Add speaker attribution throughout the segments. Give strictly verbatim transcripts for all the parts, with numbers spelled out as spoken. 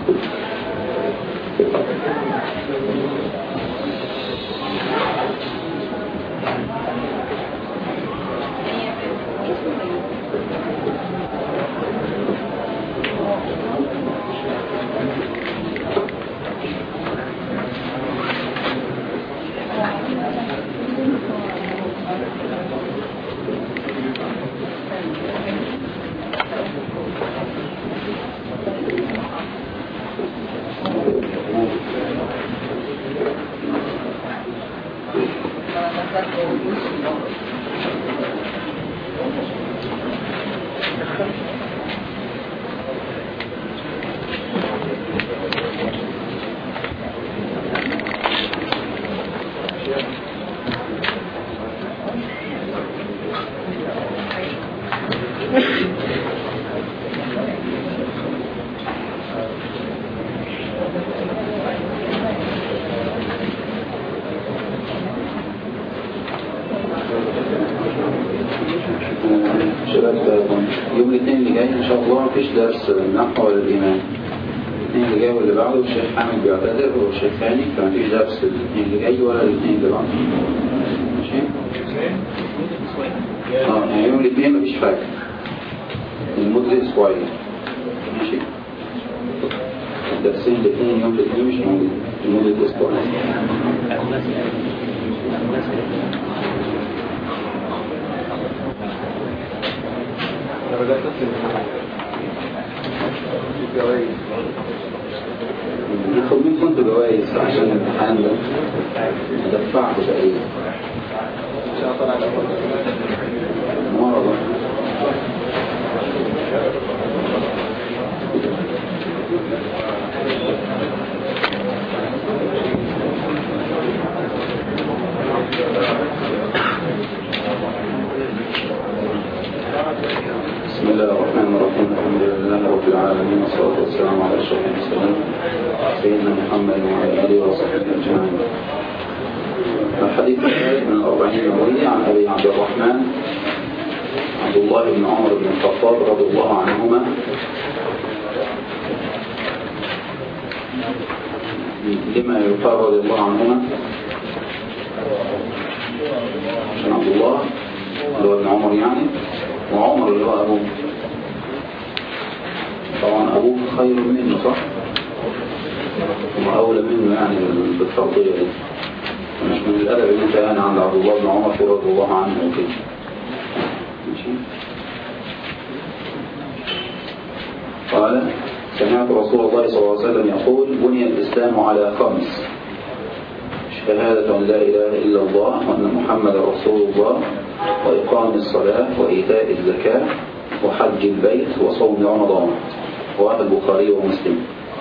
Speaker 1: يوم الاثنين اللي جاي ان شاء الله مفيش درس النحو ولا الايمان. الاثنين اللي جاي واللي بعده الشيخ حامد بيعتذر والشيخ ثاني، فمفيش درس الاثنين اللي جاي ولا الاثنين اللي بعده. ماشي؟ اه يعني يوم الاثنين مفيش حاجه لمده اسبوعين. ماشي؟ الدرسين الاثنين يوم الاثنين مش موجود لمده اسبوعين. ناخد منكم انتوا جوائز عشان الامتحان ده دفعته تقريبا مرة. بسم الله الرحمن الرحيم. الحمد لله رب العالمين والصلاة والسلام على أشرف المرسلين سيدنا محمد وعلى آله وصحبه أجمعين. الحديث الثالث من الأربعين النووية عن أبي عبد الرحمن عبد الله بن عمر بن الخطاب رضي الله عنهما لما يقال رضي الله عنهما عشان عبد الله اللي هو ابن عمر يعني، وعمر اللي هو أبوه. طبعا أبوه خير منه صح؟ وأولى منه يعني بالفرضية دي، مش من الأدب اللي انت يعني عند عبد الله بن عمر رضي الله عنه وكده. ماشي؟ قال سمعت رسول الله صلى الله عليه وسلم يقول بني الإسلام على خمس: شهادة أن لا إله إلا الله وأن محمد رسول الله وإقام الصلاة وإيتاء الزكاة وحج البيت وصوم رمضان. رواه البخاري ومسلم.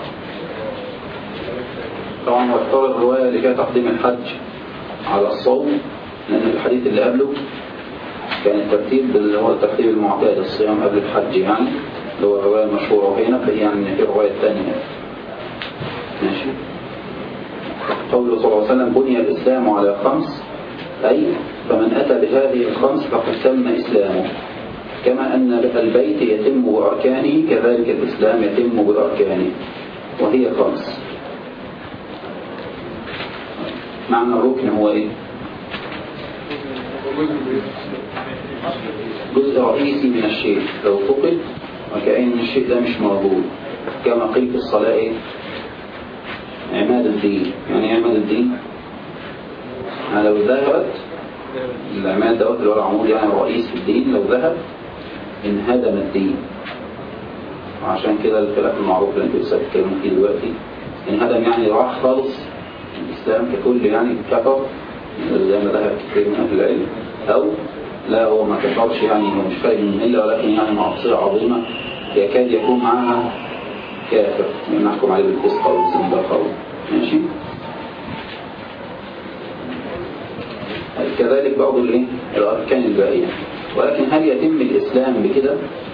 Speaker 1: طبعا واختار الرواية اللي فيها تقديم الحج على الصوم، لأن الحديث اللي قبله كان الترتيب اللي هو الترتيب المعتاد، الصيام قبل الحج يعني، اللي هو الرواية المشهورة هنا، فهي يعني في الرواية الثانية. ماشي. قوله صلى الله عليه وسلم بني الإسلام على خمس، أي فمن أتى بهذه الخمس فقد تم إسلامه، كما أن البيت يتم بأركانه كذلك الإسلام يتم بأركانه، وهي خمس. معنى الركن هو إيه؟ جزء رئيسي من الشيء لو فقد وكأن الشيء ده مش موجود، كما قيل في الصلاة إيه؟ عماد الدين. يعني عماد الدين لو ذهبت العماد دوت اللي هو العمود يعني الرئيس في الدين، لو ذهب انهدم الدين. وعشان كده الخلاف المعروف اللي انتوا لسه بتتكلموا فيه دلوقتي، انهدم يعني راح خالص الإسلام ككل يعني كفر زي ما ذهب كثير من أهل العلم، أو لا هو ما كفرش يعني هو مش خارج من الملة ولكن يعني معصية عظيمة يكاد يكون معها كافر نحكم عليه بالفسق أو الزندقة. ماشي. كذلك بعض الايه الأركان الباقية. ولكن هل يتم الإسلام بكده؟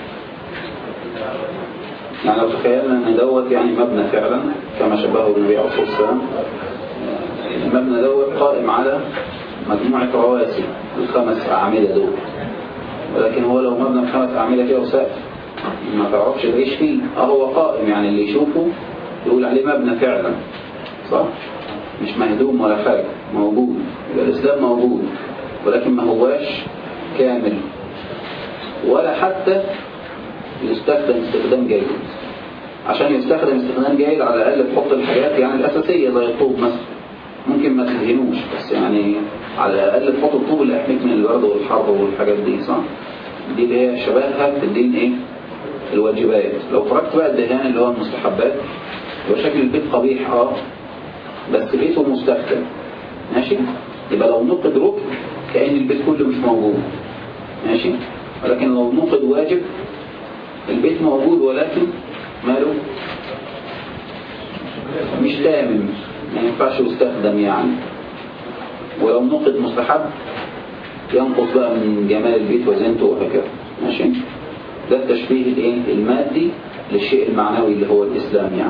Speaker 1: يعني لو تخيلنا أن دوت يعني مبنى فعلا كما شبهه النبي عليه الصلاة والسلام، المبنى دوت قائم على مجموعة رواسي الخمس أعمدة دول، ولكن هو لو مبنى بخمس أعمدة كده وسقف ما تعرفش تعيش فيه. أهو قائم يعني اللي يشوفه يقول عليه مبنى فعلا، صح؟ مش مهدوم ولا حاجة، موجود. يبقى الإسلام موجود ولكن ما هواش كامل ولا حتى يستخدم استخدام جيد. عشان يستخدم استخدام جيد على الأقل تحط الحاجات يعني الأساسية زي الطوب مثلا، ممكن ما تدهنوش بس يعني على الأقل تحط الطوب اللي يحميك من البرد والحر والحاجات دي، صح؟ دي اللي هي شبهها في الدين ايه؟ الواجبات. لو تركت بقى الدهان اللي هو المستحبات يبقى شكل البيت قبيح اه بس بيته مستخدم، ماشي؟ يبقى لو نقد ركن كأن البيت كله مش موجود، ماشي؟ ولكن لو نقد واجب البيت موجود ولكن ماله مش تامن، ما ينفعش يستخدم يعني. ولو نقد مستحب ينقص بقى من جمال البيت وزينته وهكذا، ماشي؟ ده التشبيه الايه المادي للشيء المعنوي اللي هو الإسلام يعني.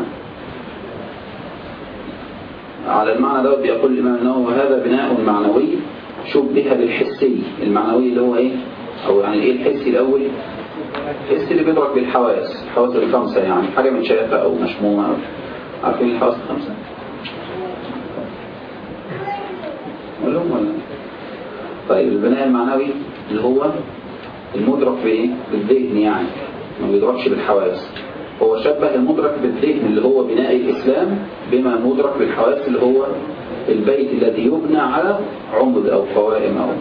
Speaker 1: على المعنى ده بيقول الإمام النووي هذا بناء معنوي شبه بالحسي. المعنوي اللي هو ايه؟ او يعني ايه الحسي الاول؟ الحسي اللي بيدرك بالحواس، الحواس الخمسة يعني، حاجة متشافة او مشمومة. عارفين الحواس الخمسة؟ ولا هم ولا؟ طيب البناء المعنوي اللي هو المدرك بايه؟ بالذهن يعني، ما بيدركش بالحواس. هو شبه المدرك بالذهن اللي هو بناء الإسلام بما مدرك بالحواس اللي هو البيت الذي يبنى على عمد أو قوائم أو.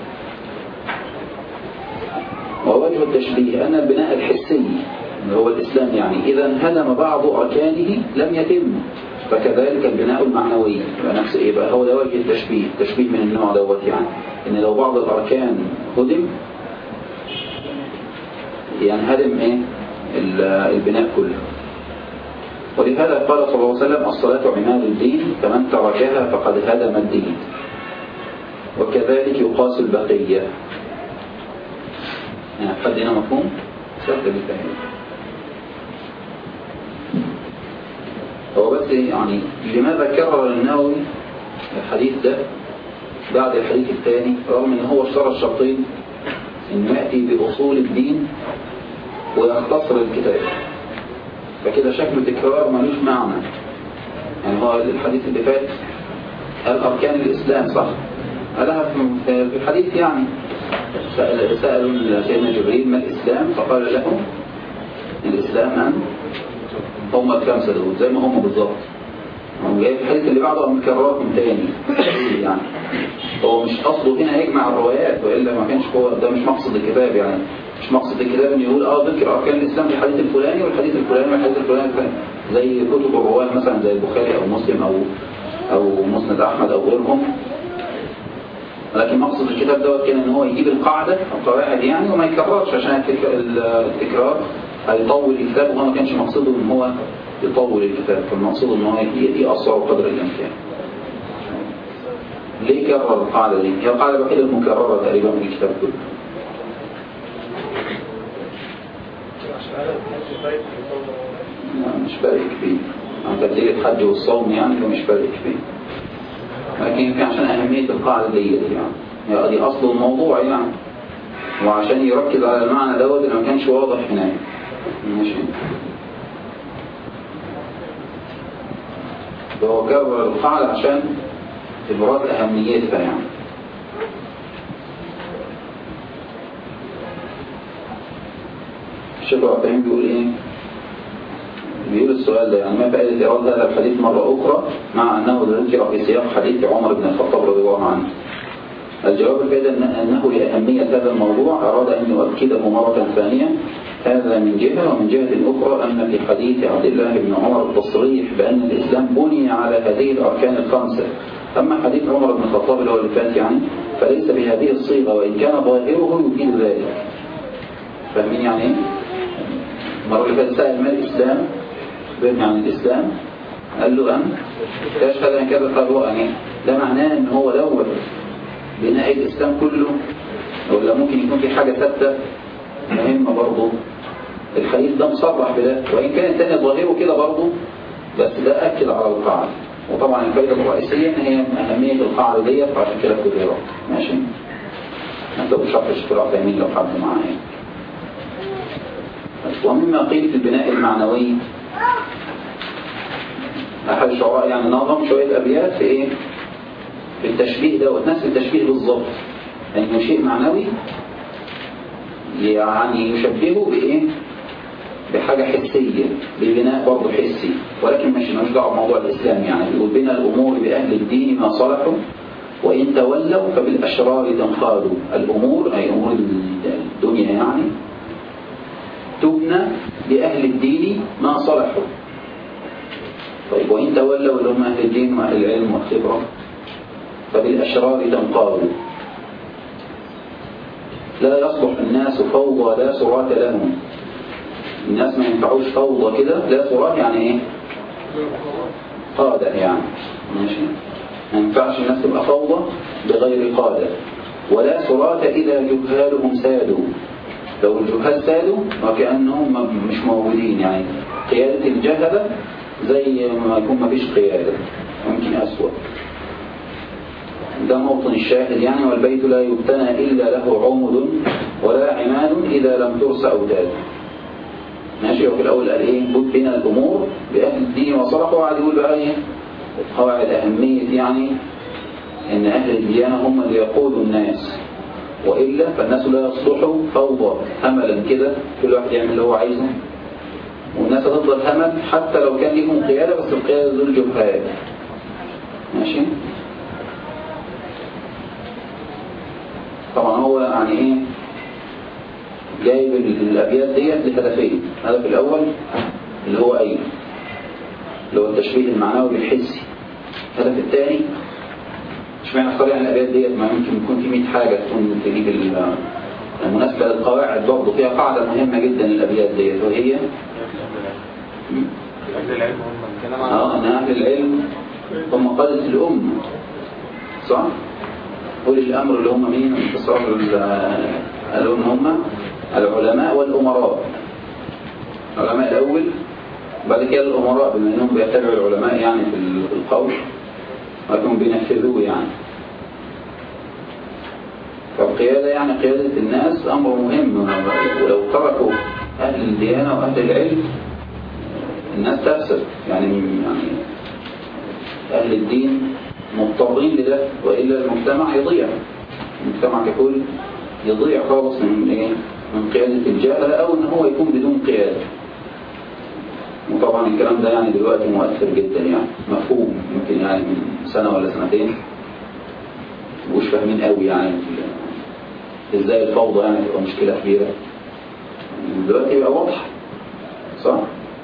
Speaker 1: ووجه التشبيه أن البناء الحسي اللي هو الإسلام يعني إذا انهدم بعض أركانه لم يتم، فكذلك البناء المعنوي يبقى نفس إيه بقى؟ هو ده وجه التشبيه، تشبيه من النوع دوت يعني، إن لو بعض الأركان هدم ينهدم إيه؟ البناء كله. ولهذا قال صلى الله عليه وسلم الصلاة عماد الدين فمن تركها فقد هدم الدين. وكذلك يقاس البقية. يعني حد هنا مفهوم؟ سهل بالفهم. هو بس يعني لماذا كرر النووي الحديث ده بعد الحديث الثاني رغم ان هو اشترى الشرطين انه يأتي بأصول الدين ويختصر الكتاب؟ فكده شكل تكرار ملوش معنى. يعني هو الحديث اللي فات قال أركان الإسلام صح؟ قالها في الحديث يعني سأل سألوا سيدنا جبريل ما الإسلام؟ فقال له الإسلام أن هم الخمسة دول زي ما هم بالظبط. هو جاي في الحديث اللي بعده مكررهم تاني يعني. هو مش قصده هنا يجمع الروايات وإلا ما كانش هو ده مش مقصد الكتاب يعني. مش مقصد الكتاب انه يقول اه ذكر اركان الاسلام في الحديث الفلاني والحديث الفلاني والحديث الفلاني الفلاني زي كتب الرواه مثلا زي البخاري او مسلم او او مسند احمد او غيرهم. لكن مقصد الكتاب دوت كان ان هو يجيب القاعده القواعد يعني وما يكررش عشان التكرار هيطول الكتاب، وهو ما كانش مقصده ان هو يطول الكتاب، كان مقصده ان هو يقصره قدر الامكان. ليه كرر القاعده دي؟ هي القاعده الوحيده المكرره تقريبا في الكتاب كله. لا مش فرق كبير عن تبديل الحج والصوم يعني، فمش فرق كبير، لكن يمكن عشان أهمية القاعدة دي يعني يعني دي أصل الموضوع يعني، وعشان يركز على المعنى دوت اللي ما كانش واضح هناك. ماشي. فهو كرر القاعدة عشان إبراز أهميتها يعني. الشيخ عبدالعين بيقول ايه؟ بيقول السؤال ده يعني ما فائدة إيراد هذا الحديث مرة أخرى مع أنه ذكر في سياق حديث عمر بن الخطاب رضي الله عنه؟ الجواب الفائدة أنه لأهمية هذا الموضوع أراد أن يؤكده مرة ثانية، هذا من جهة، ومن جهة أخرى أن في حديث عبد الله بن عمر التصريح بأن الإسلام بني على هذه الأركان الخمسة. أما حديث عمر بن الخطاب اللي هو اللي فات يعني فليس بهذه الصيغة، وإن كان ظاهره يفيد ذلك. فاهمين يعني إيه؟ المرة اللي فاتت سأل ما الإسلام؟ بني عن الإسلام قال له أن تشهد أن كذا قال هو أن ده معناه أن هو لو بناء الإسلام كله ولا ممكن يكون في حاجة ثابتة مهمة برضه. الحديث ده مصرح بده، وإن كان الثاني ظاهره كده برضه بس ده أكد على القاعدة. وطبعا الفائدة الرئيسية إن هي أهمية القاعدة دي، فعشان كده كده ماشي. أنت بشرح الشيخ العثيمين لو حد معايا. ومما قيل في البناء المعنوي أحد الشعراء يعني نظم شوية أبيات في إيه؟ في التشبيه دوت، نفس التشبيه بالظبط، إنه يعني شيء معنوي يعني يشبهه بإيه؟ بحاجة حسية، ببناء برضه حسي، ولكن مش مش دعوه بموضوع الإسلام. يعني يقول بنا الأمور بأهل الدين ما صلحوا وإن تولوا فبالأشرار تنقادوا. الأمور أي أمور الدنيا يعني تبنى بأهل الدين ما صلحوا. طيب وإن تولوا اللي هم أهل الدين وأهل العلم والخبرة فبالأشرار تنقادوا. لا يصلح الناس فوضى لا سرات لهم. الناس ما ينفعوش فوضى كده، لا سرات يعني ايه؟ قادة يعني، ماشي؟ ما ينفعش الناس تبقى فوضى بغير قادة. ولا سرات إذا جهالهم سادوا. لو الجهال سادوا وكأنهم مش موجودين، يعني قيادة الجهلة زي ما يكون ما فيش قيادة، ممكن أسوأ. ده موطن الشاهد يعني. والبيت لا يبتنى إلا له عمد ولا عماد إذا لم ترس أوتاد. ماشي. وفي الأول قال إيه؟ بنا الأمور بأهل الدين وصلحوا. وقعد يقول بقى إيه؟ قواعد أهمية يعني إن أهل الديانة هم اللي يقودوا الناس، وإلا فالناس لا يصلحوا فوضى هملا كده، كل واحد يعمل اللي هو عايزه، والناس هتفضل همل حتى لو كان ليهم قيادة، بس القيادة دول جهال. ماشي. طبعا هو يعني إيه؟ جايب الأبيات ديت لهدفين. الهدف الأول اللي هو أيه؟ اللي هو التشبيه المعنوي بالحسي. الهدف الثاني مش معنى اختار يعني الأبيات ديت، ما يمكن يكون في مئة حاجة تكون تجيب المناسبة للقواعد. برضه فيها قاعدة مهمة جدا للأبيات ديت، وهي
Speaker 2: أهل العلم هم
Speaker 1: اه أن أهل العلم هم قادة الأمة، صح؟ أولي الأمر اللي هم مين؟ انتصار قالوا إن هم العلماء والأمراء. العلماء الأول بعد كده الأمراء، بما أنهم بيتبعوا العلماء يعني في القول ولكن بينفذوه يعني. فالقيادة يعني قيادة الناس أمر مهم، ولو تركوا أهل الديانة وأهل العلم الناس تفسد يعني. يعني أهل الدين مضطرين لده، وإلا المجتمع يضيع، المجتمع ككل يضيع خالص من إيه؟ من قيادة الجاهلة، أو إن هو يكون بدون قيادة. وطبعا الكلام ده يعني دلوقتي مؤثر جدا يعني، مفهوم. يمكن يعني من سنة ولا سنتين مش فاهمين قوي يعني ازاي الفوضى يعني تبقى مشكلة كبيرة. دلوقتي يبقى واضح، صح؟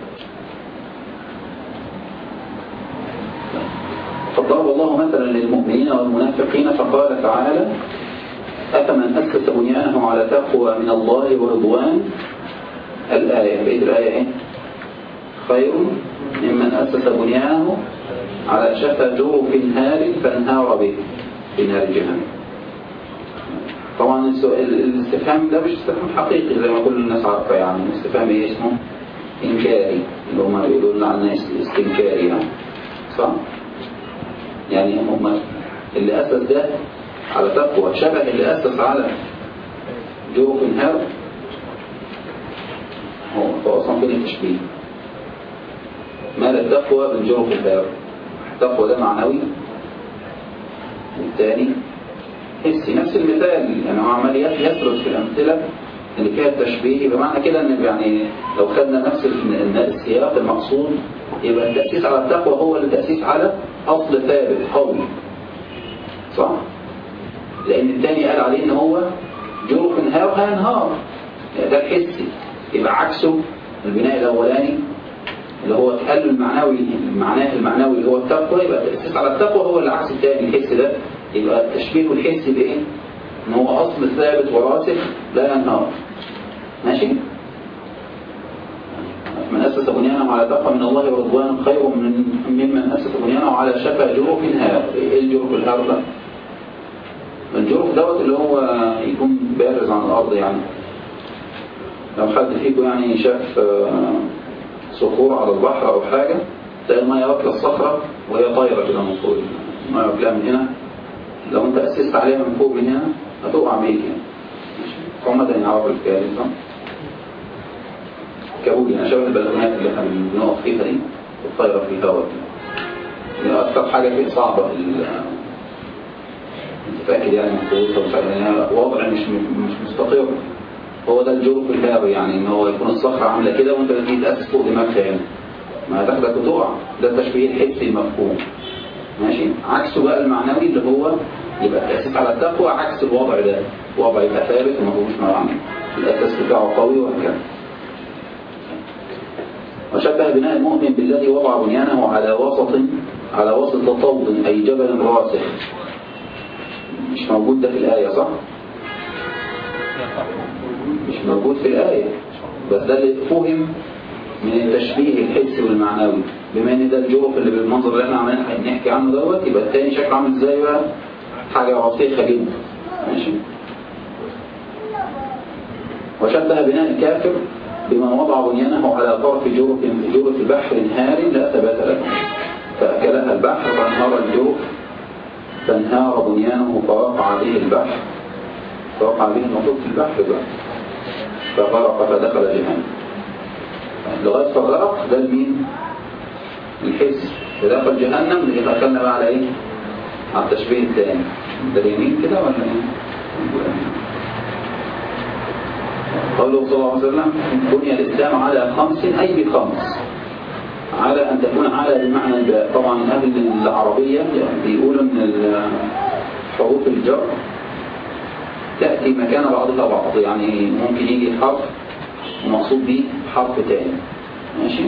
Speaker 1: فضرب الله مثلا للمؤمنين والمنافقين فقال تعالى: أفمن أسس بنيانه على تقوى من الله ورضوان. الآية بقيت الآية إيه؟ خير ممن أسس بنيانه على شفا جرف هار فانهار به في نار جهنم. طبعا الاستفهام ده مش استفهام حقيقي زي ما كل الناس عارفة يعني. الاستفهام ايه اسمه؟ إنكاري، اللي هم بيقولوا لنا عنه استنكاري يعني، صح؟ يعني هم اللي أسس ده على تقوى شبه اللي أسس على جرف هار. هو أصلا فين التشبيه؟ ما التقوى من جرف الهار؟ التقوى ده معنوي، والثاني حسي. نفس المثال يعني، هو عمال يسرد في الأمثلة اللي فيها التشبيه. بمعنى كده ان يعني لو خدنا نفس السياق المقصود، يبقى التأسيس على التقوى هو التأسيس على أصل ثابت قوي، صح؟ لأن الثاني قال عليه ان هو جرف انهار هينهار، يعني ده الحسي. يبقى عكسه البناء الأولاني اللي هو التحلل المعنوي، المعناه المعنوي اللي هو التقوى. يبقى التأسيس على التقوى هو اللي عكس الثاني الحس ده. يبقى التشبيه الحسي بإيه؟ إن هو أصل ثابت وراسخ لا ينهار. ماشي؟ من أسس بنيانه على تقوى من الله ورضوان خير من ممن أسس بنيانه على شفا جرف هار. إيه الجرف الهار ده؟ الجرف دوت اللي هو يكون بارز عن الأرض يعني. لو حد فيكم يعني شاف صخور على البحر أو حاجة، تلاقي المية واكلة الصخرة وهي طايرة كده من فوق. المية واكلها من هنا، لو أنت أسست عليها من فوق من هنا هتقع بيك يعني. عمدا يعرف الكلام صح؟ كابولي يعني شبه البلغونات اللي احنا بنقف فيها دي، الطايرة في الهواء. أكثر حاجة فيه صعبة متأكد يعني من قوتها، يعني وضع مش مش مستقر. هو ده الجرف الهاوي، يعني ان هو يكون الصخرة عاملة كده وانت بتيجي تأسس فوق دماغها يعني ما هتاخدك وتقع. ده التشبيه الحسي المفهوم ماشي. عكسه بقى المعنوي اللي هو يبقى التأسيس على التقوى، عكس الوضع ده، وضع يبقى ثابت وما هوش مرعي، الأساس بتاعه قوي وهكذا. وشبه بناء المؤمن بالذي وضع بنيانه على وسط على وسط طود أي جبل راسخ. مش موجود ده في الآية صح؟ مش موجود في الآية، بس ده اللي فهم من التشبيه الحسي والمعنوي. بما ان ده الجرف اللي بالمنظر اللي احنا عمالين نحكي عنه دوت، يبقى التاني شكله عامل ازاي بقى؟ حاجة راسخة جدا ماشي. وشبه بناء الكافر بمن وضع بنيانه على طرف جرف جرف البحر هار لا ثبات له، فأكلها البحر فانهار الجرف فانهار بنيانه فوقع به البحر فوقع به المفروض في البحر بقى فغرق فدخل جهنم. لغاية فغرق ده المين؟ الحس. فدخل جهنم اللي دخلنا بقى على ايه؟ على التشبيه الثاني. ده اليمين كده ولا ايه؟ قوله صلى الله عليه وسلم بني الإسلام على خمس أي بخمس، على أن تكون على بمعنى الباء. طبعا أهل العربية بيقولوا أن حروف الجر تأتي مكان بعضها بعض، يعني ممكن يجي حرف ومقصود به حرف تاني ماشي،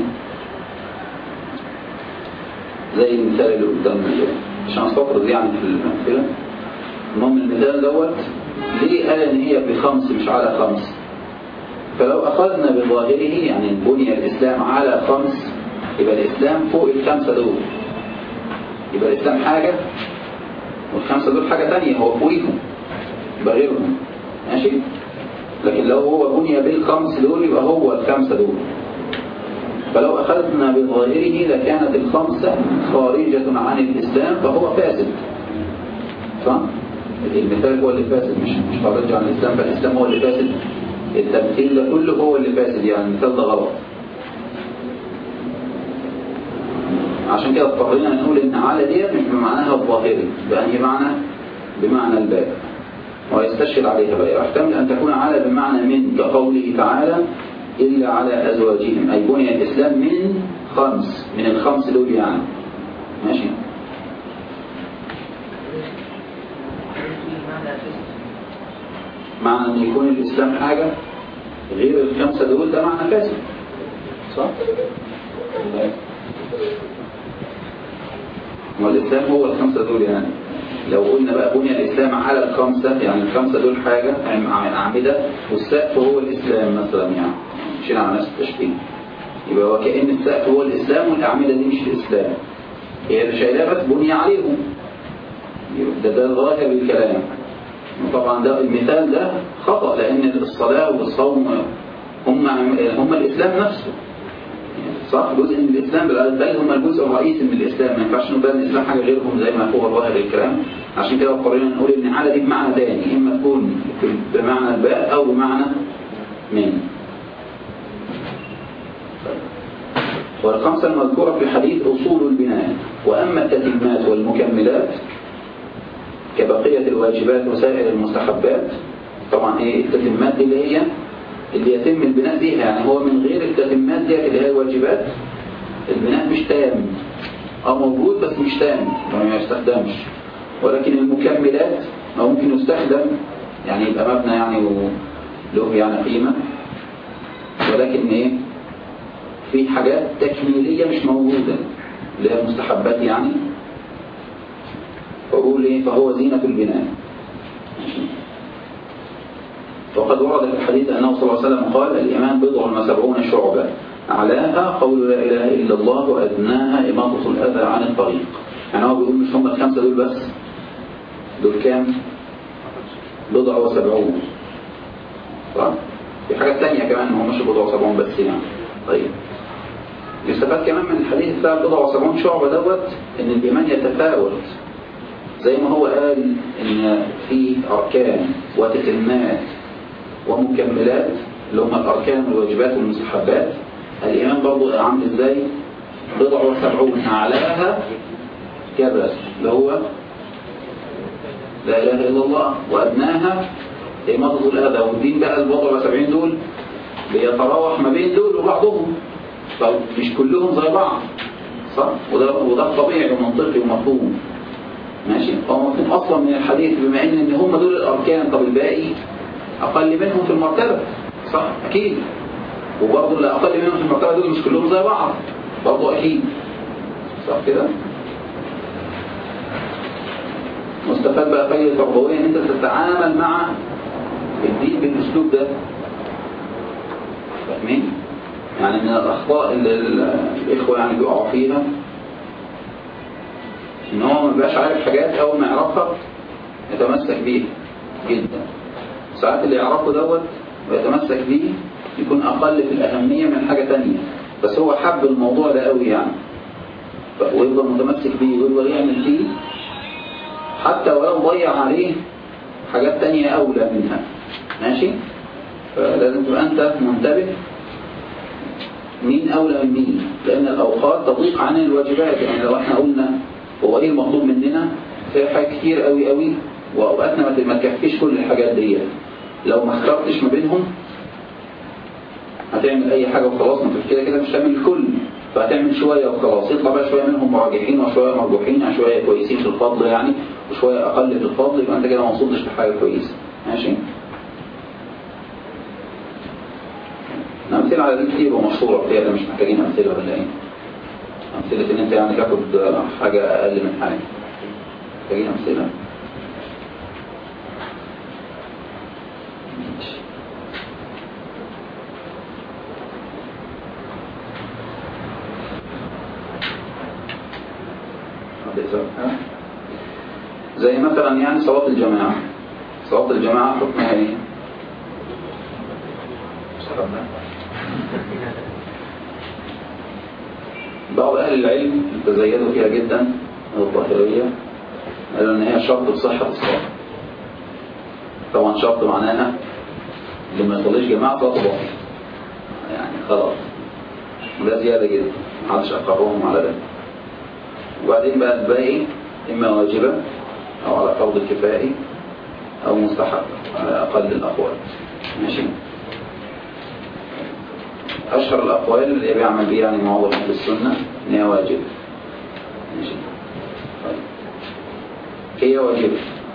Speaker 1: زي المثال اللي قدامنا ده عشان استطرد يعني في الأمثلة. المهم المثال دوت ليه قال ان هي بخمس مش على خمس؟ فلو أخذنا بظاهره يعني بني الإسلام على خمس، يبقى الإسلام فوق الخمسة دول، يبقى الإسلام حاجة والخمسة دول حاجة تانية، هو فوقيهم يبقى غيرهم ماشي. لكن لو هو بني بالخمس دول يبقى هو الخمسة دول. فلو أخذنا بظاهره لكانت الخمسة خارجة عن الإسلام فهو فاسد صح؟ المثال هو اللي فاسد مش مش خارج عن الإسلام، فالإسلام هو اللي فاسد. التمثيل ده كله هو اللي فاسد، يعني المثال ده غلط. عشان كده اضطرينا نقول ان على دي مش بمعناها الظاهري، بأنهي معنى؟ بمعنى الباء، ويستشهد عليها بقى. يحتمل أن تكون على بمعنى من، كقوله تعالى إلا على أزواجهم، أي بني الإسلام من خمس، من الخمس دول يعني ماشي. معنى أن يكون الإسلام حاجة غير الخمسة دول ده معنى فاسد صح؟ والإسلام هو الخمسة دول يعني. لو قلنا بقى بني الإسلام على الخمسة، يعني الخمسة دول حاجة أعمدة والسقف هو الإسلام مثلا، يعني مشينا على نفس التشكيل، يبقى وكأن السقف هو الإسلام والأعمدة دي مش الإسلام، هي اللي شايلها بس بني عليهم. ده ده الظاهر بالكلام. طبعا ده المثال ده خطأ، لأن الصلاة والصوم هم هم الإسلام نفسه صح، جزء من الإسلام، بل هم الجزء الرئيسي من الإسلام. ما ينفعش نقول الإسلام حاجة غيرهم زي ما هو ظاهر الكلام. عشان كده اضطرينا نقول إن على دي بمعنى تاني، إما تكون بمعنى الباء أو بمعنى من. والخمسة المذكورة في الحديث أصول البناء، وأما التتمات والمكملات كبقية الواجبات وسائر المستحبات. طبعا إيه التتمات دي؟ اللي هي اللي يتم البناء بيها، يعني هو من غير التتمات دي اللي هي الواجبات البناء مش تام، أو موجود بس مش تام ما يستخدمش. ولكن المكملات أو ممكن يستخدم، يعني يبقى مبنى يعني له يعني قيمة، ولكن إيه في حاجات تكميلية مش موجودة اللي هي المستحبات يعني. فأقول إيه فهو زينة البناء. وقد ورد في الحديث أنه صلى الله عليه وسلم قال الإيمان بضع وسبعون شعبة، أعلاها قول لا إله إلا الله وأدناها إماطة الأذى عن الطريق. يعني هو بيقول مش هم الخمسة دول بس، دول كام؟ بضع وسبعون صح؟ في حاجات تانية كمان ما همش بضع وسبعون بس يعني. طيب يستفاد كمان من الحديث بتاع بضع وسبعون شعبة دوت إن الإيمان يتفاوت، زي ما هو قال إن في أركان وتتمات ومكملات اللي هم الأركان والواجبات والمستحبات. الإيمان برضو عامل إزاي؟ بضع وسبعون، أعلاها اختيار رسمي اللي هو لا إله إلا الله، وأدناها إماطة الأذى. والدين بقى الوضع سبعين دول بيتراوح ما بين دول وبعضهم، فمش كلهم زي بعض، صح؟ وده وده طبيعي ومنطقي ومفهوم، ماشي؟ هو مفهوم أصلا من الحديث، بما إن إن هم دول الأركان، طب الباقي أقل منهم في المرتبة، صح؟ أكيد. وبرضه اللي أقل منهم في المرتبة دول مش كلهم زي بعض، برضه أكيد، صح كده؟ مستفاد بقى فايدة تربوية ان انت تتعامل مع الدين بالاسلوب ده، فاهمين؟ يعني من الاخطاء اللي الاخوة يعني بيقعوا فيها ان هو ما بيبقاش عارف حاجات، اول ما يعرفها يتمسك بيها جدا. ساعات اللي يعرفه دوت ويتمسك بيه يكون اقل في الاهمية من حاجة تانية، بس هو حب الموضوع ده قوي يعني، ويفضل متمسك بيه ويفضل يعمل فيه حتى ولو ضيع عليه حاجات تانية أولى منها، ماشي؟ فلازم تبقى أنت منتبه مين أولى من مين، لأن الأوقات تضيق عن الواجبات. يعني لو احنا قلنا هو إيه المطلوب مننا، في حاجات كتير قوي قوي وأوقاتنا ما تكفيش كل الحاجات دي. لو ما اخترتش ما بينهم هتعمل أي حاجة وخلاص، ما كده كده مش هتعمل الكل، فهتعمل شوية وخلاص، يطلع بقى شوية منهم مراجحين وشوية مرجوحين، يعني شوية كويسين في الفضل يعني وشوية أقل في الفضل، يبقى أنت كده ما وصلتش لحاجة كويسة، ماشي؟ أمثلة على دي كتير ومشهورة كتير، مش محتاجين أمثلة ولا إيه؟ أمثلة إن أنت يعني تاخد حاجة أقل من حاجة، محتاجين أمثلة. زي مثلا يعني صلاة الجماعة، صلاة الجماعة حكمها ايه؟ بعض أهل العلم تزيدوا فيها جدا الظاهرية، قالوا ان هي شرط لصحة الصلاة. طبعا شرط معناها اللي ما يصليش جماعة صلاته باطلة، يعني خلاص، وده زيادة جدا محدش أقرهم على ده. وبعدين بقى الباقي إما واجبة أو على فرض الكفائي أو مستحب على أقل الأقوال، ماشي؟ أشهر الأقوال اللي بيعمل بيها يعني معظم أهل السنة إن هي واجبة، ماشي؟ طيب. هي واجبة،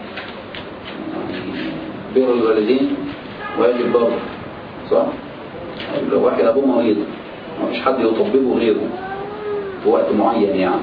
Speaker 1: يعني بر الوالدين واجب برضه، صح؟ يعني لو واحد أبوه مريض مفيش حد يطببه غيره في وقت معين يعني،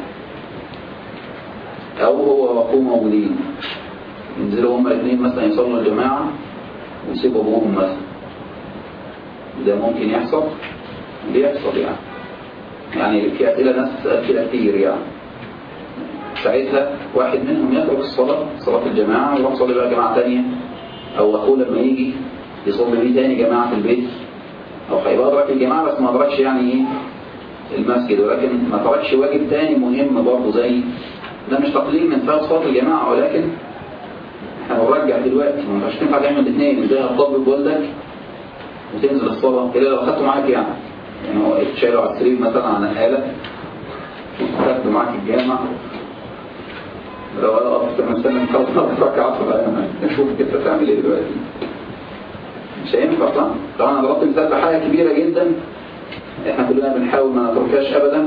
Speaker 1: أو هو وأخوه موجودين، ينزلوا هما الاثنين مثلا يصلوا الجماعة ويسيبوا أبوهم مثلا، ده ممكن يحصل؟ بيحصل يعني يعني في أسئلة ناس تسأل كده كتير يعني. ساعتها واحد منهم يترك الصلاة صلاة الجماعة ويروح يصلي بقى جماعة تانية، أو أخوه لما يجي يصلي بيه تاني جماعة في البيت، أو هيبقى أدرك الجماعة بس ما أدركش يعني إيه المسجد، ولكن ما تركش واجب تاني مهم برضه زي ده. مش تقليل من فوق صلاة الجماعة، ولكن احنا بنرجع دلوقتي ما مش تنفع تعمل الاثنين، ازاي هتطبق والدك وتنزل الصلاة إلا لو خدته معاك يعني يعني هو تشيله على السرير مثلا على الآلة وتاخده معاك الجامع، لو قال أطلت مثلا خلصنا ركعات نشوف كده تعمل ايه دلوقتي، مش هينفع طبعا. طبعا انا ضربت مثال بحاجة كبيرة جدا احنا كلنا بنحاول ما نتركهاش ابدا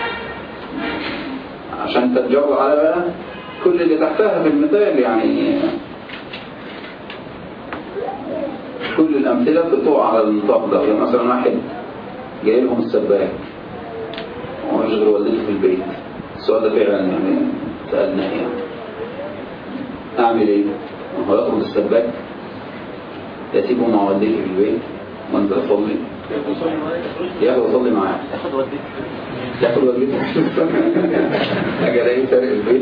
Speaker 1: عشان تتجرأ على بقى كل اللي تحتها في المثال. يعني كل الأمثلة بتقع على النطاق ده. يعني مثلا واحد جاي لهم السباك ومش غير والدته في البيت، السؤال ده فعلا يعني سألنا يعني أعمل إيه؟ هو يطلب السباك يسيبه مع والدتي في البيت وانزل أصلي، ياخد أصلي معاه، ياخد والدتي ياخد والدتي أجل أي فرق البيت.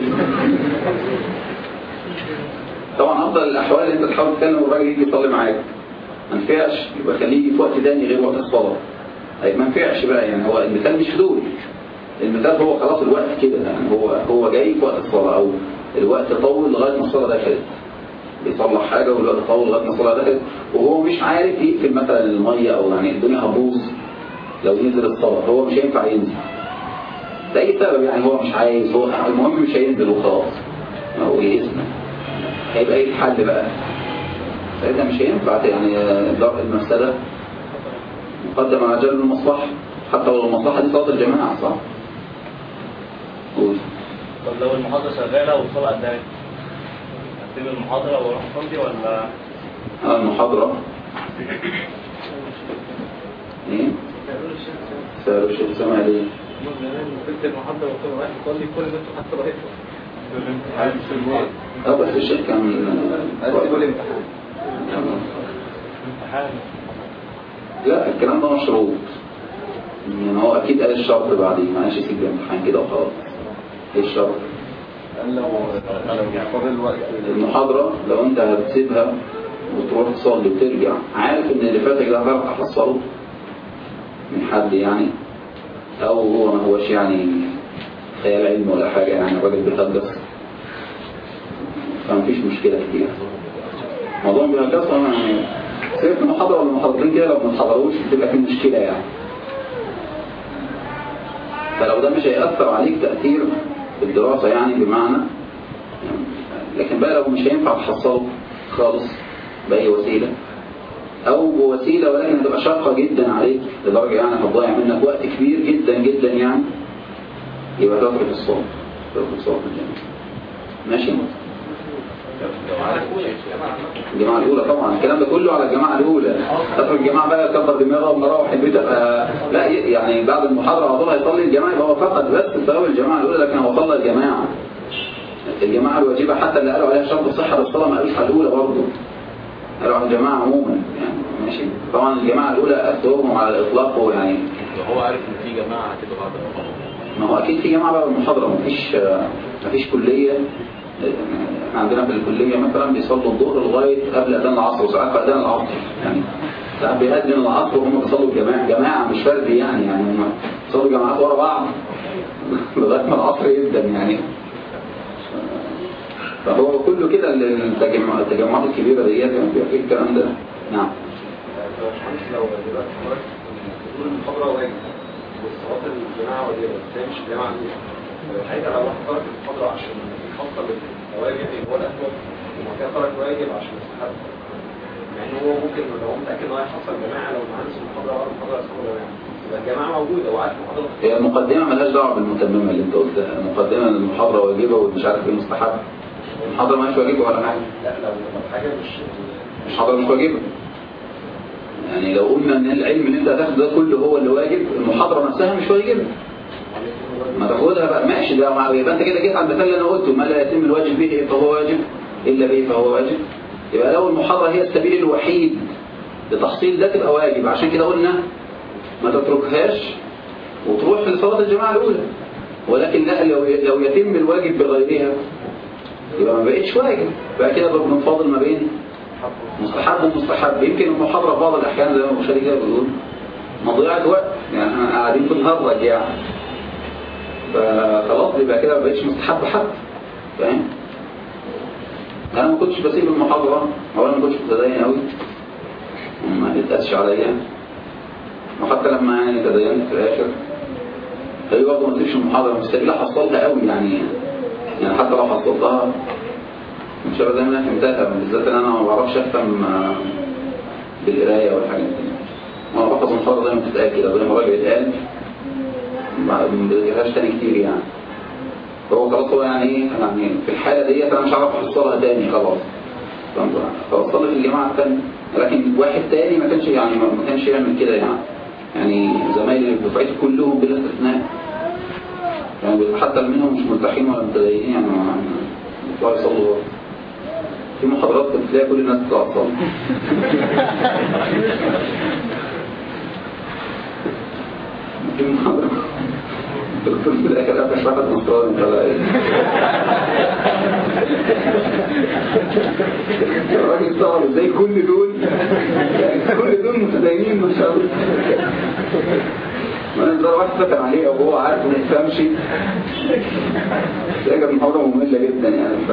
Speaker 1: طبعا أفضل الأحوال اللي أنت تحاول تتكلم والراجل يجي يصلي معاك، ما نفعش يبقى خليه يجي في وقت تاني غير وقت الصلاة. طيب ما نفعش بقى، يعني هو المثال مش حدود، المثال هو خلاص الوقت كده، يعني هو هو جاي في وقت الصلاة أو الوقت طول لغاية ما الصلاة دخلت، بيصلح حاجة والوقت طول لغاية ما الصلاة دخلت، وهو مش عارف يقفل مثلا المية أو يعني الدنيا هتبوظ لو نزل الصلاة، هو مش هينفع ينزل. لأي سبب يعني، هو مش عايز، هو المهم مش هينزل وخلاص، هو يئسنا، هيبقى ايه الحل بقى؟ ساعتها مش هينفع يعني درء المفسدة مقدم على جلب المصلحة، حتى لو المصلحة دي صلاة الجماعة، صح؟ قول.
Speaker 2: طب لو المحاضرة شغالة والصلاة قدامي، أسيب المحاضرة وأروح أصلي ولا؟
Speaker 1: اه المحاضرة ايه؟ سألوا الشيخ سامع ليه؟
Speaker 2: قلت المحاضرة وكل واحد يصلي كل ده انتوا حتى رايحوا
Speaker 1: اه بس الشيخ كان
Speaker 2: أسيبوا الامتحان امتحان
Speaker 1: لا الكلام ده مشروط يعني، هو اكيد قال الشرط بعدين، ما قالش يسيب الامتحان كده وخلاص. ايه الشرط؟
Speaker 3: قال لو فاضل وقت
Speaker 1: المحاضرة لو انت هتسيبها وتروح تصلي وترجع عارف ان اللي فاتك ده هتعرف تحصله من حد يعني، او هو ما هوش يعني خيال علمي ولا حاجة يعني، الراجل بيتدرس فمفيش مشكلة كتير. موضوع بيهجس يعني سيبت محاضرة ولا محاضرتين كده لو ما تحضروش بتبقى في مشكلة يعني. فلو ده مش هيأثر عليك تأثير الدراسة يعني بمعنى يعني، لكن بقى لو مش هينفع تحصله خالص بأي وسيلة أو بوسيلة ولكن هتبقى شاقة جدا عليك لدرجة يعني هتضيع منك وقت كبير جدا جدا يعني، يبقى تترك الصوم، تترك الصوم الجميع. ماشي؟ الجماعة الأولى طبعا الكلام ده كله على الجماعة الأولى. تترك الجماعة بقى كبر دماغه ومروح البيت لا يعني بعد المحاضرة على طول هيصلي الجماعة، يبقى هو فقط بس بسبب الجماعة الأولى، لكن هو صلى الجماعة. الجماعة الواجبة حتى اللي قالوا عليها شرط الصحة للصلاة ما قالوش على الأولى برضه، قالوا على الجماعة عموما يعني. ماشي؟ طبعا الجماعة الأولى أثرهم على الإطلاق، هو يعني
Speaker 3: هو عارف إن في جماعة هتبقى بعد المحاضرة.
Speaker 1: ما هو أكيد في جماعة بعد المحاضرة، مفيش مفيش كلية. احنا عندنا في الكلية مثلا بيصلوا الظهر لغاية قبل أذان العصر، وساعات في أذان العصر يعني، ساعات بيأذن العصر وهم بيصلوا الجماعة جماعة مش فردي يعني، يعني هم بيصلوا جماعات ورا بعض لغاية ما العصر يبدأ يعني. فهو كله كده التجمع التجمعات الكبيرة ديت يعني بيبقى فيه الكلام ده. نعم.
Speaker 4: لو دلوقتي حضرتك بتقول المحاضرة واجب والصلاة الجماعة واجبة، ازاي مش الجماعة دي؟ ساعتها لو واحد ترك المحاضرة عشان يحصل الواجب هو الأسباب، وما كان ترك واجب عشان يستحب، مع إن هو ممكن لو هو متأكد إن هو هيحصل جماعة لو ما عندش المحاضرة ولا المحاضرة يسمى جماعة، يبقى الجماعة موجودة وعارف المحاضرة.
Speaker 1: هي المقدمة مالهاش دعوة بالمتممة اللي أنت قلتها، المقدمة إن المحاضرة واجبة ومش عارف إيه مستحب. المحاضرة مالهاش واجبة ولا حاجة.
Speaker 4: لا لو حاجة مش
Speaker 1: المحاضرة مش واجبة. يعني لو قلنا ان العلم اللي انت هتاخده ده كله هو اللي واجب، المحاضرة نفسها مش واجبة. ما تاخدها بقى ماشي، ده يبقى انت كده جيت عند مثال اللي انا قلته، ما لا يتم الواجب به فهو واجب الا به فهو واجب. يبقى لو المحاضرة هي السبيل الوحيد لتحصيل ده تبقى واجب، عشان كده قلنا ما تتركهاش وتروح لصلاة الجماعة الأولى. ولكن لا، لو لو يتم الواجب بغيرها يبقى ما بقتش واجب، بقى كده بنفاضل ما بين مستحب ومستحب. يمكن المحاضرة في بعض الأحيان زي ما المشارك كده بيقول مضيعة وقت، يعني احنا قاعدين بنهرج يعني، فخلاص يبقى كده ما بقتش مستحب حتى، فاهم؟ أنا ما كنتش بسيب المحاضرة، أولا ما كنتش متدين قوي وما تتقاسش عليا، وحتى لما يعني تدينت في الآخر هي برضه ما تسيبش المحاضرة، مستحيل أحصلها قوي يعني، يعني حتى لو حصلتها مش هبقى زي ما انا فهمتها، بالذات ان انا ما بعرفش افهم بالقرايه والحاجات دي، وانا بحفظ المحاضره زي ما بتتقال كده، زي ما الراجل اتقال ما بذاكرهاش تاني كتير يعني. فهو خلاص هو يعني ايه يعني في الحاله ديت انا مش هعرف احصلها تاني خلاص، فوصلت في الجماعه الثانيه. لكن واحد تاني ما كانش يعني ما كانش يعمل كده يعني، يعني زمايلي في دفعتي كلهم بلا استثناء يعني حتى منهم مش مرتاحين ولا متدينين يعني يطلعوا يصلوا. في محاضرات بتلاقي كل الناس بتطلع تصلي. في محاضرة الدكتور في الآخر قفش واحد نصراني طلع ايه؟ الراجل صعب ازاي كل دول يعني كل دول متدينين ما شاء الله. ما نقدر واحد فتن عليه وهو عارف ما يفهمش، تلاقي المحاضرة مملة جدا يعني. ف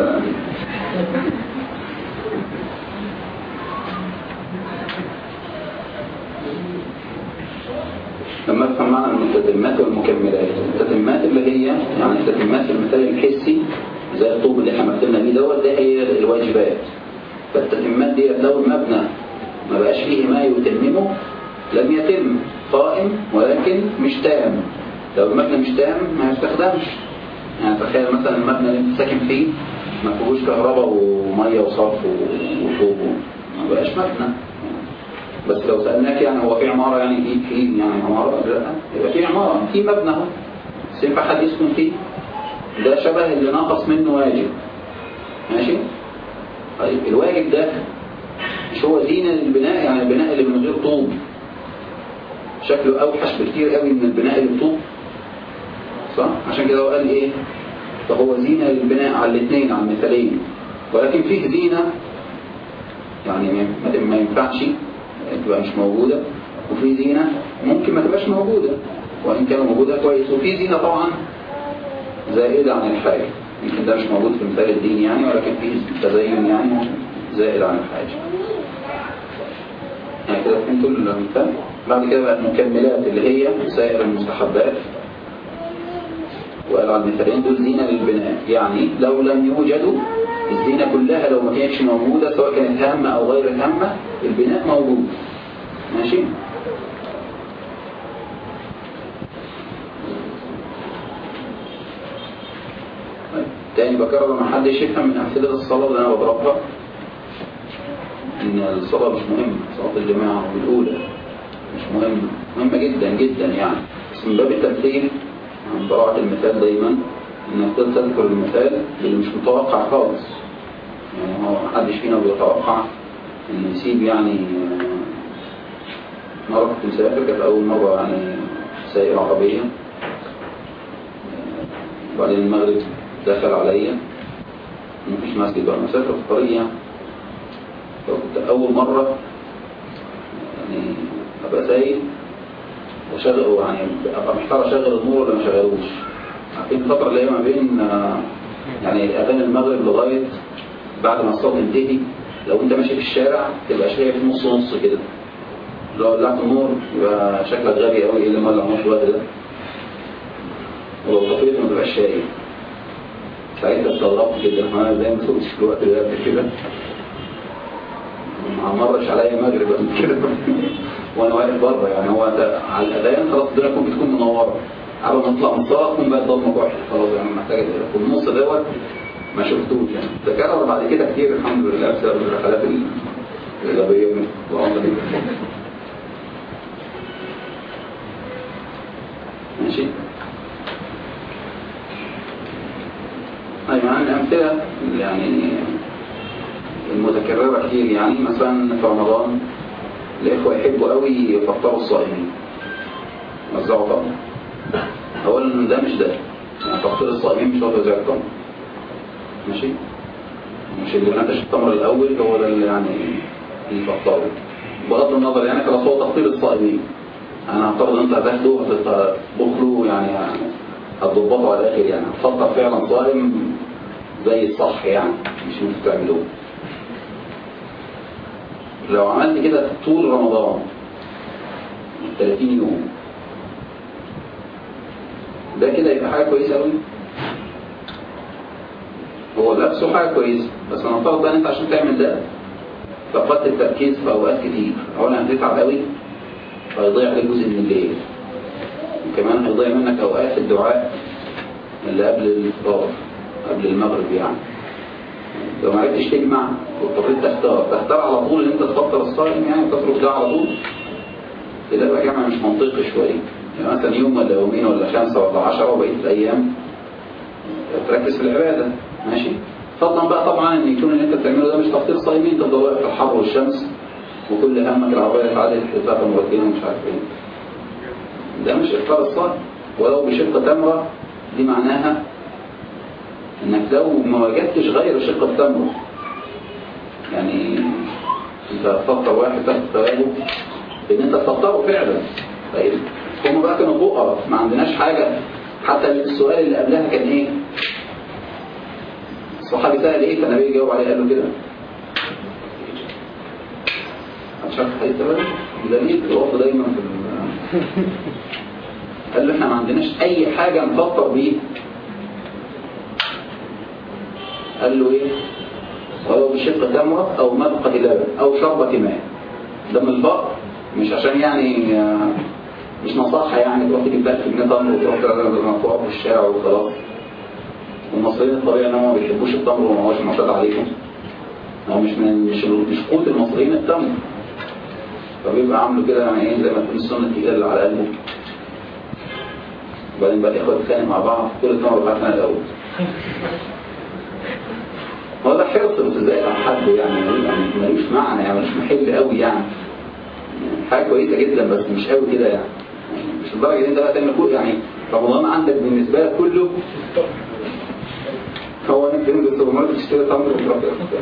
Speaker 1: لما افهم معنى المتتمات والمكملات. التتمات اللي هي يعني التتمات في المثال الحسي زي الطوب اللي احنا مثلنا بيه دوت، ده هي الواجبات. فالتتمات دي لو المبنى ما بقاش فيه ما يتممه لم يتم، قائم ولكن مش تام. لو المبنى مش تام ما يستخدمش. يعني تخيل مثلا المبنى اللي انت ساكن فيه ما فيهوش كهرباء وميه وصرف وطوب، ما بقاش مبنى. بس لو سألناك يعني هو في عمارة يعني في في يعني عمارة لا، يبقى في عمارة في مبنى اهو، بس ينفع حد يسكن فيه؟ ده شبه اللي ناقص منه واجب. ماشي؟ طيب الواجب ده مش هو زينة للبناء؟ يعني البناء اللي من غير طوب شكله أوحش بكتير قوي من البناء اللي بطوب، صح؟ عشان كده هو قال إيه؟ فهو زينة للبناء على الاثنين، على المثالين. ولكن فيه زينة يعني ما ينفعش تبقى مش موجودة، وفي زينة ممكن ما تبقاش موجودة وإن كانت موجودة كويس، وفي زينة طبعا زائدة عن الحاجة. يمكن ده مش موجود في مثال الدين يعني، ولكن فيه تزين يعني زائد عن الحاجة. يعني كده فهمتوا المثال. بعد كده بقى المكملات اللي هي سائر المستحبات، وقال على المثالين دول زينة للبناء. يعني لو لم يوجدوا الزينة كلها، لو ما كانتش موجودة سواء كانت هامة أو غير هامة، البناء موجود. ماشي؟ طيب. تاني بكرر ما حدش يفهم من أمثلة الصلاة اللي أنا بضربها إن الصلاة مش مهمة، صلاة الجماعة الأولى مش مهمة، مهمة جدا جدا يعني، بس من باب التمثيل عن براعة المثال دايما إنك تذكر المثال اللي مش متوقع خالص. يعني هو محدش فينا بيتوقع إنه يسيب يعني مرة كنت مسافر، كانت أول مرة يعني سايق عربية، وبعدين المغرب دخل عليا ومفيش مسجد بقى، مسافر في الطريق يعني. فكنت أول مرة يعني أبقى سايق وشغل، يعني أبقى محتار أشغل النور ولا ما شغلوش. عارفين الفترة اللي هي ما بين يعني أذان المغرب لغاية بعد ما الصلاة تنتهي، لو أنت ماشي في الشارع تبقى شايف نص نص كده، لو ولعت النور يبقى شكلك غبي قوي، ايه اللي مولع النور في الوقت ده؟ ولو طفيت ما تبقاش شايف. ساعتها استغربت جدا، انا ازاي ما سوقتش في الوقت ده قبل كده؟ ما مرش عليا مغرب قبل كده وانا واقف بره. يعني هو على الاذان خلاص الدنيا كنت بتكون منوره، قبل ما نطلع من الصلاه تكون بقت ضلمه كحل خلاص، يعني محتاجه في النص دوت ما شفتوش يعني. تكرر بعد كده كتير الحمد لله بسبب الرحلات الغبيه والعمر دي. ماشي. طيب عن الأمثلة يعني المتكررة كتير، يعني مثلا في رمضان الإخوة يحبوا قوي يفطروا الصائمين، وزعوا تمر. أولا ده مش ده، يعني تفطير الصائمين مش هو توزيع التمر. ماشي؟ مش اللي بنتش التمر الأول هو ده اللي يعني يفطروا. بغض النظر يعني خلاص هو تفطير الصائمين. أنا هفترض أنت هتاخده هتطبخله يعني هتضبطه على الآخر، يعني هتفطر فعلا صائم زي الصح يعني، مش انتوا بتعملوه. لو عملت كده طول رمضان ثلاثين يوم ده كده يبقى حاجة كويسة قوي. هو نفسه حاجة كويسة، بس أنا افترض بقى أنت عشان تعمل ده فقدت التركيز في أوقات كتير. أولا هتتعب قوي فيضيع عليك جزء من الليل، وكمان هيضيع منك أوقات الدعاء اللي قبل الفطار قبل المغرب يعني. لو ما عرفتش تجمع واضطريت تختار تختار على طول ان انت تفطر الصائم يعني وتترك ده على طول، كده بقى جمع مش منطقي شويه. يعني مثلا يوم ولا يومين ولا خمسه ولا عشرة وبقيه الايام تركز في العباده. ماشي. فضلا بقى طبعا ان يكون اللي انت بتعمله ده مش تفطير صايمين، تفضل واقف في الحر والشمس وكل همك العربيه تعدل ثلاث مرتين ومش عارف ايه. ده مش افطار الصائم. ولو بشق تمره دي معناها انك لو ما وجدتش غير شق التمر يعني انت تفطر واحد تاخد ثوابه ان انت تفطره فعلا. طيب هم بقى كانوا فقراء ما عندناش حاجه. حتى السؤال اللي قبلها كان ايه؟ الصحابي سأل ايه فالنبي جاوب عليه قال له كده هتشرح حديث بقى دليل الوقت دايما في قال له احنا ما عندناش اي حاجة نفطر بيها. قال له ايه؟ ولو بشق تمرة او مبقى لبن او شربة ماء. ده من الفقر، مش عشان يعني مش نصحة يعني تروح تجيب لك جنيه تمر وتروح تقف في الشارع وخلاص. والمصريين الطبيعي انهم ما بيحبوش التمر وما هوش معتاد عليهم. هو مش من مش مش قوت المصريين التمر. فبيبقى عامله كده يعني ايه زي ما تكون السنة التقيلة اللي على قلبه. وبعدين بقى الاخوة يتخانقوا مع بعض كل التمر بتاعتنا الاول. هو ده حرص ابتدائي على حد يعني يعني ملوش معنى يعني مش محل قوي يعني. حاجة كويسة جدا بس مش قوي كده يعني. مش لدرجة ان انت بقى تعمل كل يعني رمضان عندك بالنسبة لك كله هو انك تنزل السوبر ماركت تشتري تمر وتروح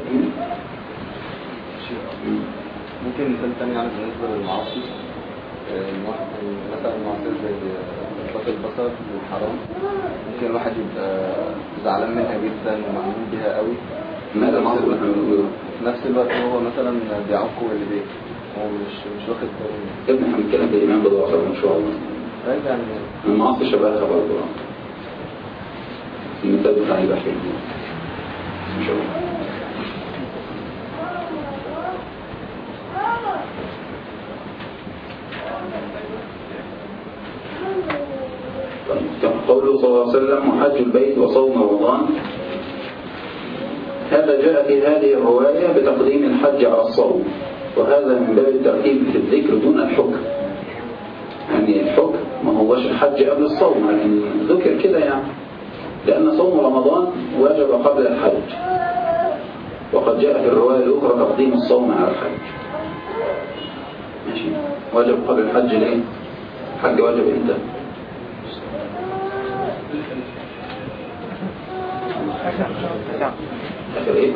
Speaker 3: ممكن مثال تاني يعني بالنسبة للمعاصي الواحد مثلا معصية زي إطلاق البصر والحرام ممكن الواحد يبقى زعلان منها جدا ومهموم بيها قوي.
Speaker 1: ماذا المعصية اللي احنا بنقوله؟
Speaker 3: في نفس الوقت هو مثلا بيعقوا والديه هو مش مش واخد باله.
Speaker 1: يا ابني احنا بنتكلم في الإيمان بالآخر ان شاء الله.
Speaker 3: يعني
Speaker 1: المعاصي شبهها برضه. المثال بتاع يبقى حلو ان شاء الله. كما قوله صلى الله عليه وسلم وحج البيت وصوم رمضان. هذا جاء في هذه الرواية بتقديم الحج على الصوم، وهذا من باب الترتيب في الذكر دون الحكم. يعني الحكم ما هوش الحج قبل الصوم لكن ذكر كده يعني لأن صوم رمضان واجب قبل الحج، وقد جاء في الرواية الأخرى تقديم الصوم على الحج. ماشي. واجب قبل الحج ليه؟ الحج واجب امتى؟ آخر إيه؟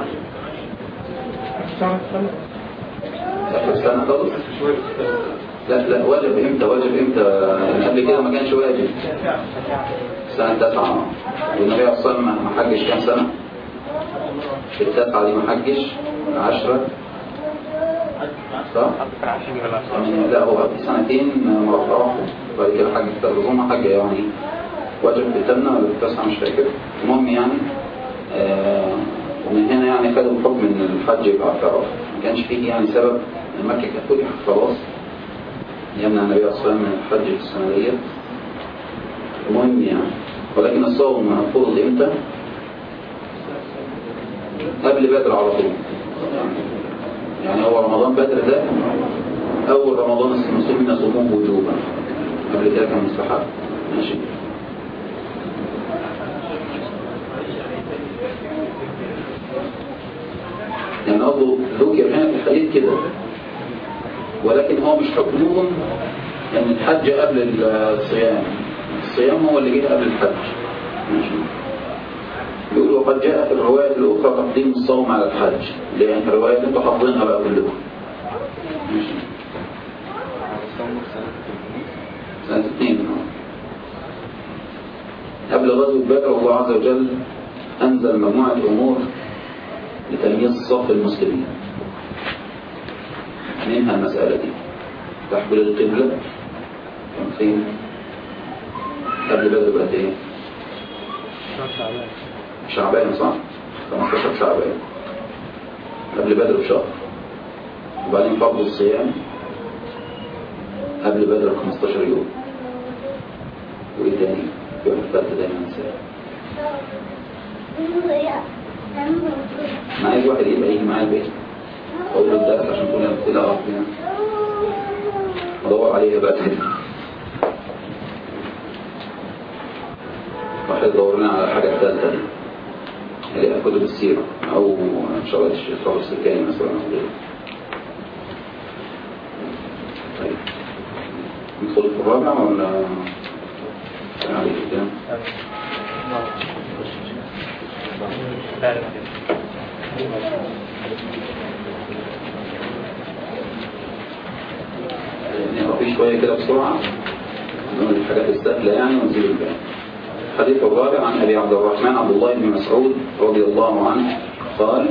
Speaker 1: آخر سنة خالص؟ لا لا واجب إمتى؟ واجب إمتى؟ قبل كده ما كانش واجب. سنة تسعة. والنبي عليه الصلاة والسلام ما حجش كام سنة؟ في التسعة دي ما حجش عشرة. صح؟ يعني لا هو في سنتين مرفوع وبعد كده حج في الرزومة حج يعني واجب في التامنة ولا في التسعة مش فاكر. المهم يعني آه ومن هنا يعني خدوا الحكم ان الحج يبقى اعتراف. ما كانش فيه يعني سبب مكة كانت فتحت خلاص يمنع النبي صلى الله عليه وسلم من الحج في السنة ديت. المهم يعني ولكن الصوم فرض امتى؟ قبل بدر على طول. يعني هو رمضان بدر ده اول رمضان المسلمين يصوموه وجوبا، قبل كده كان مستحب. ماشي. يعني قصده ذكر هنا في الحديث كده ولكن هو مش حكمهم ان الحج قبل الصيام. الصيام هو اللي جه قبل الحج. ماشي. يقول وقد جاء في الرواية الأخرى تقديم الصوم على الحج لأن الروايات انتوا حافظينها بقى كلكم. ماشي. سنة اثنين قبل غزوة بدر الله عز وجل أنزل مجموعة أمور لتمييز صف المسلمين. منها المسألة دي تحويل القبلة كان فين؟ قبل بدر بقت ايه؟ شعبان صح؟ خمستاشر شعبان قبل بدر بشهر. وبعدين فرض الصيام قبل بدر خمستاشر يوم. وايه تاني؟ يوم الثالثة دايما نساء. انا عايز واحد يبقى يجي معايا البيت اقول له الدرس عشان تقول لي كده اه يعني ادور عليها بقى كده. واحد يدور لنا على الحاجة الثالثة دي اللي هي كتب السيرة او ان شاء الله الشيخ صابر السكاني مثلا. طيب ندخل في الرابع ولا عليك كده؟ نقرأ فيه شوية كده بسرعة من الحاجات السهلة يعني ونزيل الباقي. الحديث الرابع عن أبي عبد الرحمن عبد الله بن مسعود رضي الله عنه قال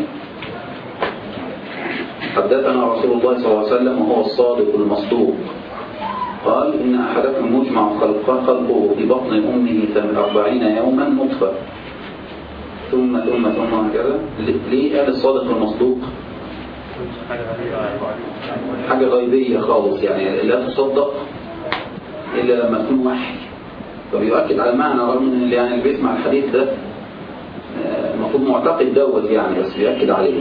Speaker 1: حدثنا رسول الله صلى الله عليه وسلم وهو الصادق المصدوق قال إن أحدكم مجمع خلقه خلقه في بطن أمه أربعين يوما نطفة ثم ثم ثم هكذا. ليه قال الصادق المصدوق؟ حاجة غيبية خالص يعني لا تصدق إلا لما تكون وحي، فبيؤكد على المعنى رغم من اللي يعني اللي بيسمع الحديث ده المفروض معتقد دوت يعني، بس بيأكد عليه.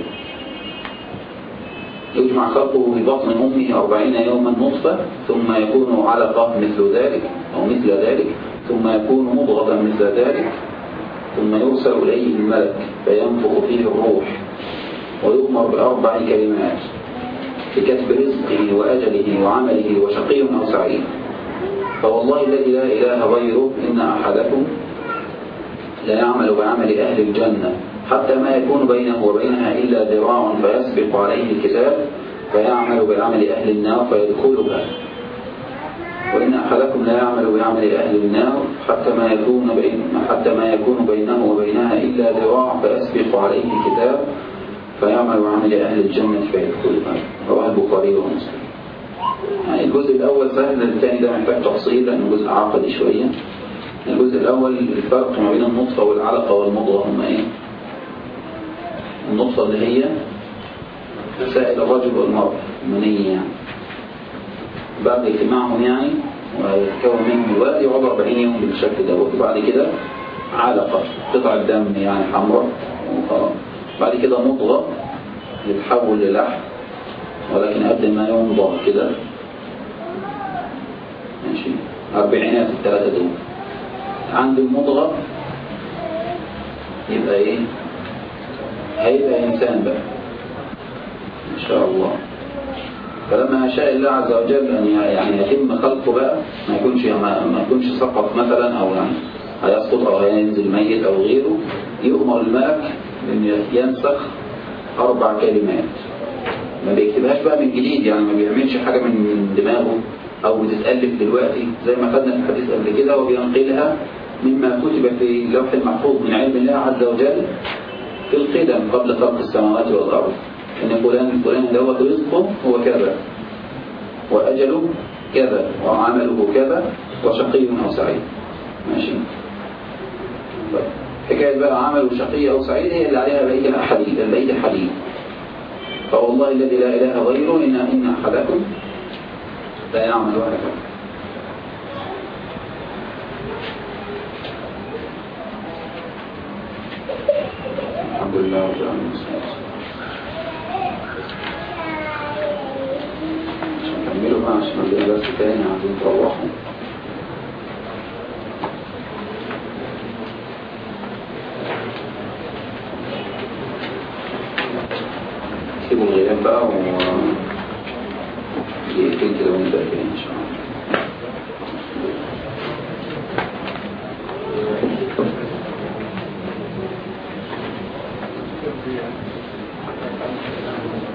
Speaker 1: يجمع خلقه في بطن أمه أربعين يوما نطفة ثم يكون علقة مثل ذلك أو مثل ذلك ثم يكون مضغة مثل ذلك ثم يرسل إليه الملك فينفخ فيه الروح ويؤمر بأربع كلمات بكتب رزقه وأجله وعمله وشقي أو سعيد. فوالله الذي لا إله غيره إن أحدكم لا يعمل بعمل أهل الجنة حتى ما يكون بينه وبينها إلا ذراع فيسبق عليه الكتاب فيعمل بعمل أهل النار فيدخلها، وإن أحدكم لا يعمل بعمل أهل النار حتى ما يكون بين حتى ما يكون بينه وبينها إلا ذراع فيسبق عليه الكتاب فيعمل بعمل أهل الجنة فيدخلها. رواه البخاري ومسلم. يعني الجزء الأول سهل، الثاني ده محتاج تفصيل لأنه جزء عقدي شوية. الجزء الأول الفرق ما بين النطفة والعلقة والمضغة هما إيه؟ النطفة اللي هي سائل الرجل والمرأة المنية يعني، بعد اجتماعهم يعني ويتكون منهم الولد يقعد أربعين يوم بالشكل ده، وبعد كده علقة قطعة دم يعني حمراء وخلاص. بعد كده مضغة يتحول للحم ولكن قبل ما يمضغ كده ماشي أربعينات الثلاثة دول. عند المضغة يبقى ايه؟ هيبقى إنسان بقى إن شاء الله. فلما شاء الله عز وجل أن يعني يتم خلقه بقى ما يكونش ما يكونش سقط مثلا أو يعني هيسقط أو هينزل ميت أو غيره، يؤمر الملك أن ينسخ أربع كلمات. ما بيكتبهاش بقى من جديد يعني، ما بيعملش حاجة من دماغه أو بتتألف دلوقتي زي ما خدنا في الحديث قبل كده، وبينقلها مما كتب في اللوح المحفوظ من علم الله عز وجل في القدم قبل خلق السماوات والأرض، إن فلان الفلان دوت رزقه هو كذا وأجله كذا وعمله كذا وشقي أو سعيد. ماشي. حكاية بقى عمل شقي أو سعيد هي اللي عليها بقية الحديث بقية الحديث. فوالله الذي لا إله غيره إن إن أحدكم لا يعمل هكذا. الحمد لله رب العالمين. نكملوا بقى عشان نبدأ درس تاني عايزين تروحوا. سيبوا الغياب بقى و دقيقتين كده ونبدأ تاني إن شاء الله. Thank you.